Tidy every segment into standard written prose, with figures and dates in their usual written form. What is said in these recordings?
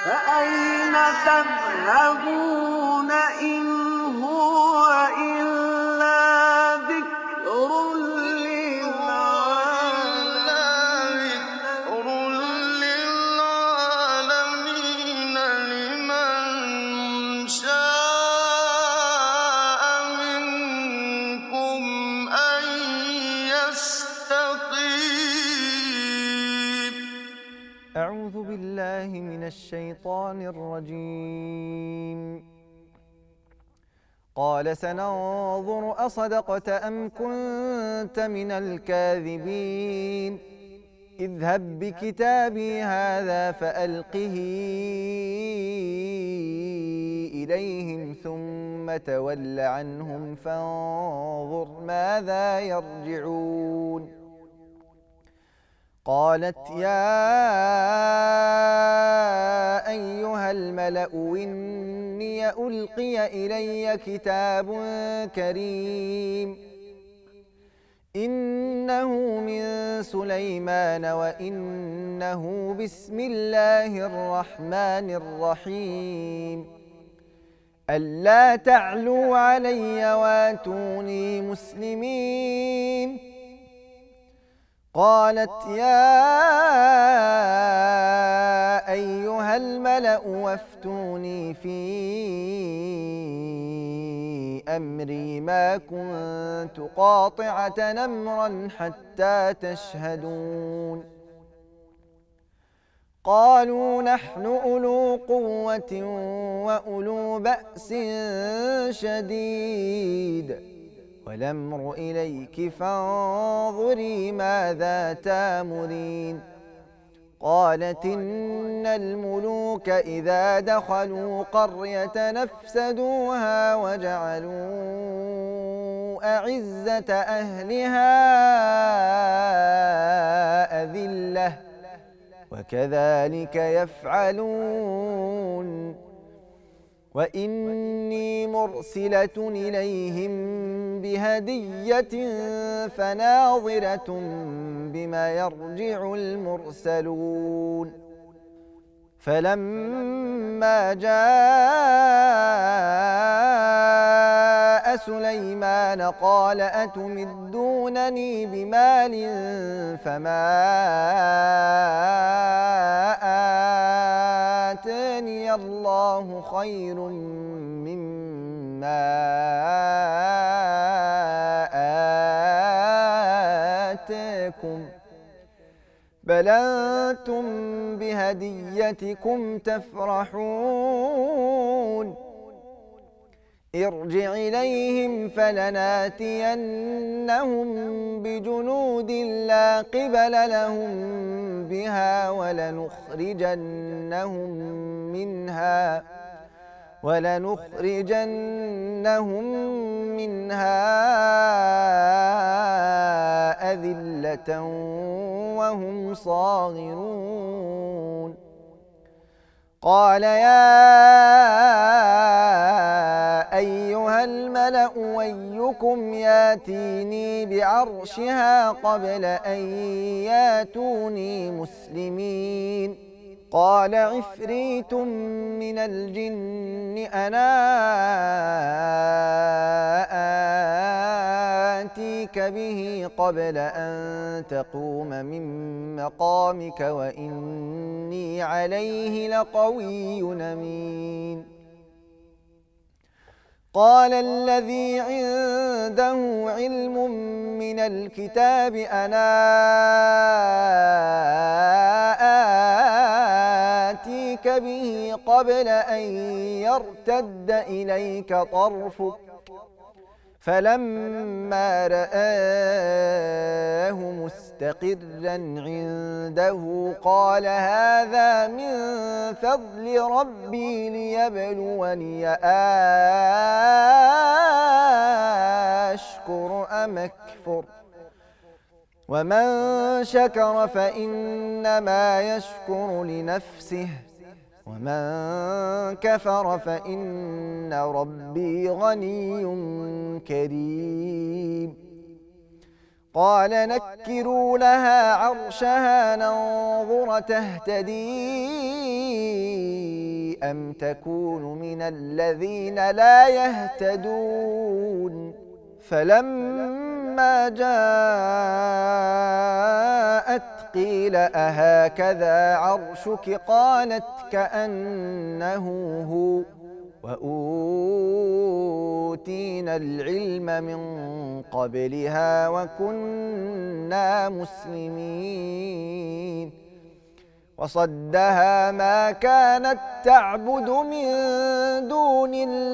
فأين تذهبون إن هو إلا ذكر للعالمين لمن شاء منكم أن يستقيم. أعوذ بالله من الشيطان الرجيم. قال سننظر أصدقت أم كنت من الكاذبين اذهب بكتابي هذا فألقه إليهم ثم تول عنهم فانظر ماذا يرجعون. قالت يا أيها الملأ إني ألقي إلي كتاب كريم إنه من سليمان وإنه بسم الله الرحمن الرحيم ألا تعلوا علي واتوني مسلمين. قالت يا أيها الملأ وافتوني في أمري ما كنت قاطعة أمرا حتى تشهدون. قالوا نحن أولو قوة وأولو بأس شديد والأمر إليك فانظري ماذا تامرين. قالت إن الملوك إذا دخلوا قرية نفسدوها وجعلوا أعزة أهلها أذلة وكذلك يفعلون. وإني مرسلة إليهم بهدية فناظرة بما يرجع المرسلون. فلما جاء سليمان قال أتمدونني بمال فما آتاني الله خير مما آتاكم بل أنتم بهديتكم تفرحون. ارجع إليهم فلناتينهم بجنود لا قبل لهم بها ولنخرجنهم منها أذلة وهم صاغرون. قال يا أيها الملأ أيكم ياتيني بعرشها قبل أن ياتوني مسلمين. قال عفريت من الجن أنا آتيك به قبل أن تقوم من مقامك وإني عليه لقوي أمين. قال الذي عنده علم من الكتاب أنا آتيك به قبل أن يرتد إليك طرفك فلما رآه مستقرا عنده قال هذا من فضل ربي ليبلوني أشكر أم أكفر ومن شكر فإنما يشكر لنفسه ومن كفر فإن ربي غني كريم. قال نكروا لها عرشها ننظر تهتدي أم تكون من الذين لا يهتدون فلما جاءت قيل أهكذا عرشك قالت كأنه هو وأوتينا العلم من قبلها وكنا مسلمين وصدها ما كانت تعبد من دون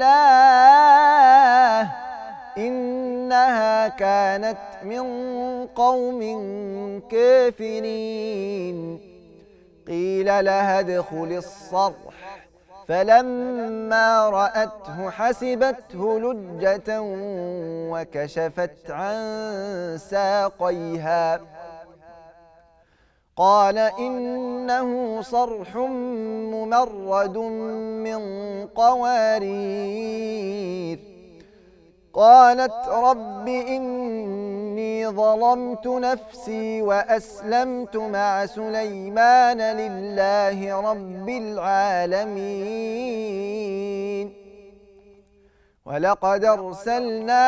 الله إنها كانت من قوم كافرين قيل لها ادخل الصرح فلما رأته حسبته لجة وكشفت عن ساقيها قال إنه صرح ممرد من قوارير قالت رب إني ظلمت نفسي وأسلمت مع سليمان لله رب العالمين ولقد أرسلنا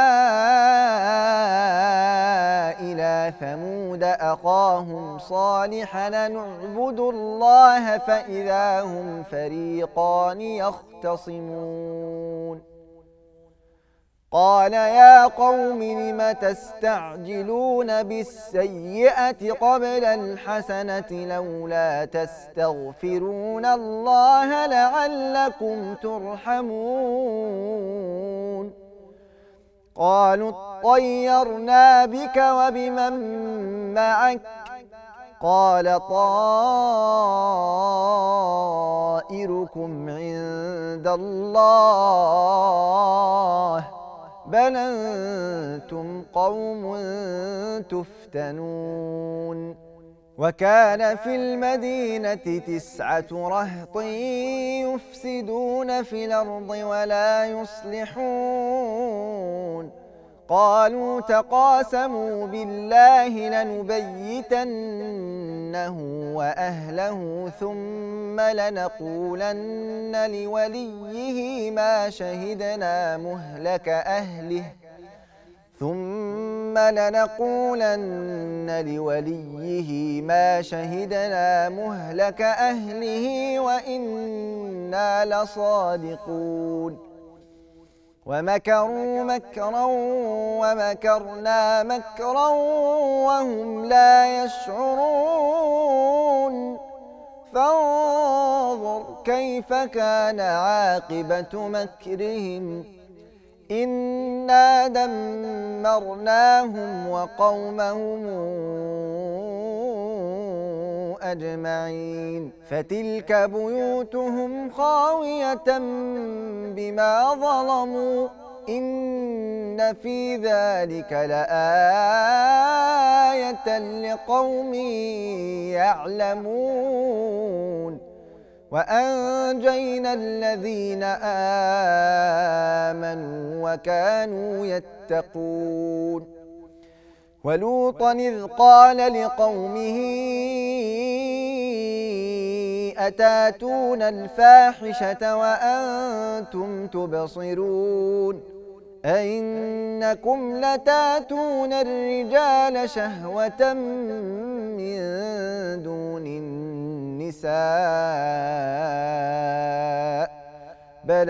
إلى ثمود أخاهم صالحا نعبد الله فإذا هم فريقان يختصمون قال يا قوم لم تستعجلون بالسيئة قبل الحسنة لولا تستغفرون الله لعلكم ترحمون قالوا اطيرنا بك وبمن معك قال طائركم عند الله بل أنتم قوم تفتنون وكان في المدينة 9 رهط يفسدون في الأرض ولا يصلحون قالوا تقاسموا بالله لنبيتنه وأهله ثم لنقولن لوليه ما شهدنا مهلك أهله وإنا لصادقون ومكروا مكرا ومكرنا مكرا وهم لا يشعرون فانظر كيف كان عاقبة مكرهم إنا دمرناهم وقومهم أجمعين فتلك بيوتهم خاوية بما ظلموا إن في ذلك لآية لقوم يعلمون وأنجينا الذين آمنوا وكانوا يتقون ولوطا إذ قال لقومه أتاتون الفاحشة وأنتم تبصرون أئنكم لتاتون الرجال شهوة من دون النساء بل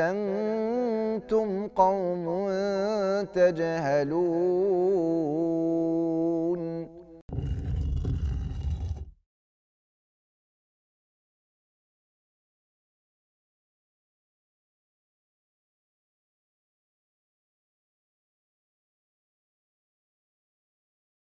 أنتم قوم تجهلون